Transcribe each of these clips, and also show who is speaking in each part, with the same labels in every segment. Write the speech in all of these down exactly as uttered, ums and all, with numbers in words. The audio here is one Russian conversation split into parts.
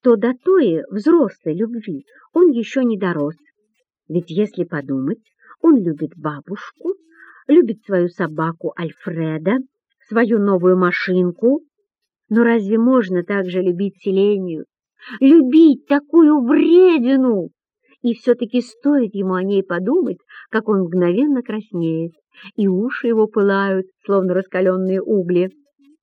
Speaker 1: что до той взрослой любви он еще не дорос. Ведь если подумать, он любит бабушку, любит свою собаку Альфреда, свою новую машинку. Но разве можно также любить Селению? Любить такую вредину! И все-таки стоит ему о ней подумать, как он мгновенно краснеет, и уши его пылают, словно раскаленные угли.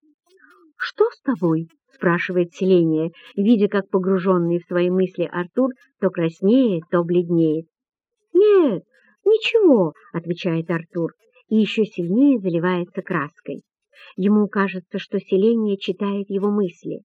Speaker 1: «Что с тобой?» — спрашивает Селения, видя, как погруженный в свои мысли Артур то краснеет, то бледнеет. «Нет, ничего», — отвечает Артур, и еще сильнее заливается краской. Ему кажется, что Селения читает его мысли.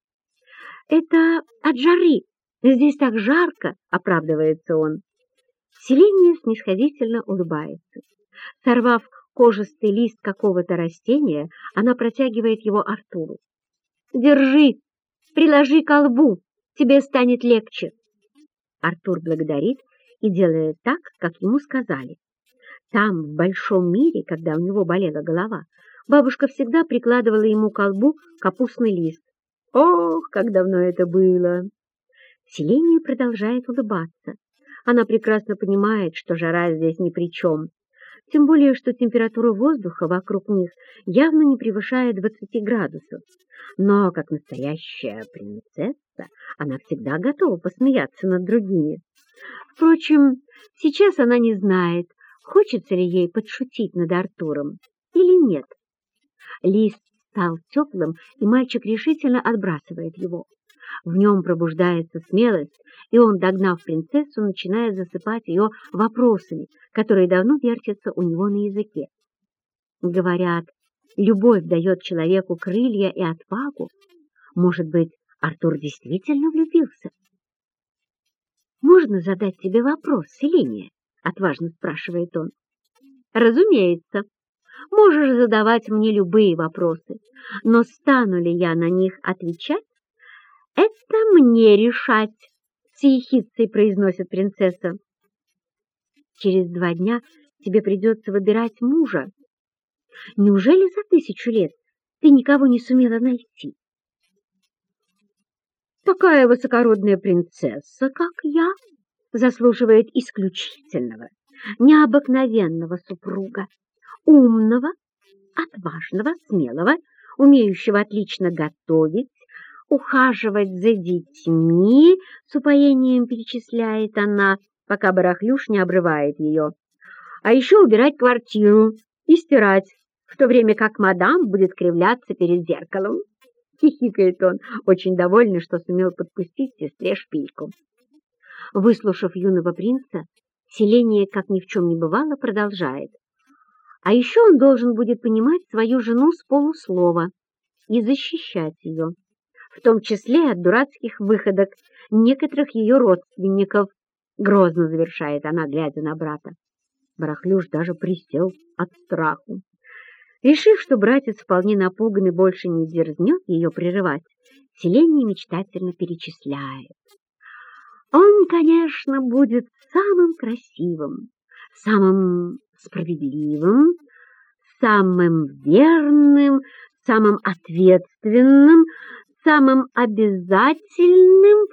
Speaker 1: «Это от жары. Здесь так жарко», — оправдывается он. Селения снисходительно улыбается. Сорвав кожистый лист какого-то растения, она протягивает его Артуру. «Держи, приложи ко лбу, тебе станет легче». Артур благодарит и делает так, как ему сказали. Там, в большом мире, когда у него болела голова, бабушка всегда прикладывала ему ко лбу капустный лист. Ох, как давно это было! Селения продолжает улыбаться. Она прекрасно понимает, что жара здесь ни при чем. Тем более, что температура воздуха вокруг них явно не превышает двадцати градусов. Но, как настоящая принцесса, она всегда готова посмеяться над другими. Впрочем, сейчас она не знает, хочется ли ей подшутить над Артуром или нет. Лист стал теплым, и мальчик решительно отбрасывает его. В нем пробуждается смелость, и он, догнав принцессу, начинает засыпать ее вопросами, которые давно вертятся у него на языке. Говорят, любовь дает человеку крылья и отвагу. Может быть, Артур действительно влюбился? «Можно задать тебе вопрос, Селения?» — отважно спрашивает он. «Разумеется. Можешь задавать мне любые вопросы, но стану ли я на них отвечать, это мне решать», — с ехидцей произносит принцесса. «Через два дня тебе придется выбирать мужа. Неужели за тысячу лет ты никого не сумела найти?» «Такая высокородная принцесса, как я, заслуживает исключительного, необыкновенного супруга, умного, отважного, смелого, умеющего отлично готовить, ухаживать за детьми», — с упоением перечисляет она, пока барахлюш не обрывает ее. «А еще убирать квартиру и стирать, в то время как мадам будет кривляться перед зеркалом», — хихикает он, очень довольный, что сумел подпустить сестре шпильку. Выслушав юного принца, Селения, как ни в чем не бывало, продолжает. А еще он должен будет понимать свою жену с полуслова и защищать ее, в том числе от дурацких выходок некоторых ее родственников, грозно завершает она, глядя на брата. Барахлюш даже присел от страху. Решив, что братец вполне напуган и больше не дерзнет ее прерывать, Селения мечтательно перечисляет. Он, конечно, будет самым красивым, самым справедливым, самым верным, самым ответственным, самым обязательным.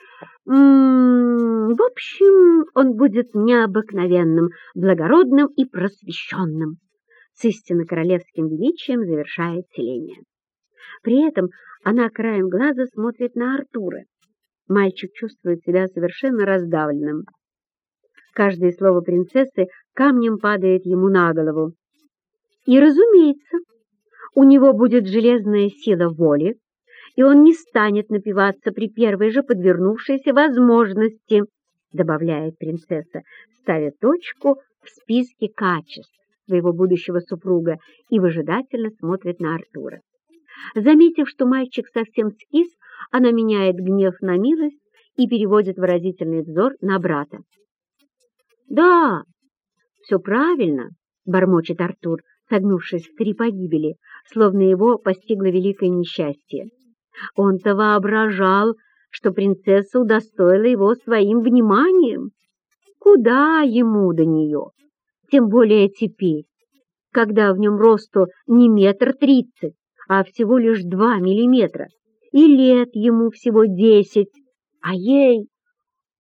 Speaker 1: М-м, в общем, он будет необыкновенным, благородным и просвещенным. С истинно королевским величием завершает Селения. При этом она краем глаза смотрит на Артура. Мальчик чувствует себя совершенно раздавленным. Каждое слово принцессы камнем падает ему на голову. И, разумеется, у него будет железная сила воли, и он не станет напиваться при первой же подвернувшейся возможности, добавляет принцесса, ставя точку в списке качеств своего будущего супруга и выжидательно смотрит на Артура. Заметив, что мальчик совсем скис, она меняет гнев на милость и переводит выразительный взор на брата. «Да, все правильно», — бормочет Артур, согнувшись в три погибели, словно его постигло великое несчастье. Он-то воображал, что принцесса удостоила его своим вниманием. Куда ему до нее? Тем более теперь, когда в нем росту не метр тридцать, а всего лишь два миллиметра, и лет ему всего десять. а ей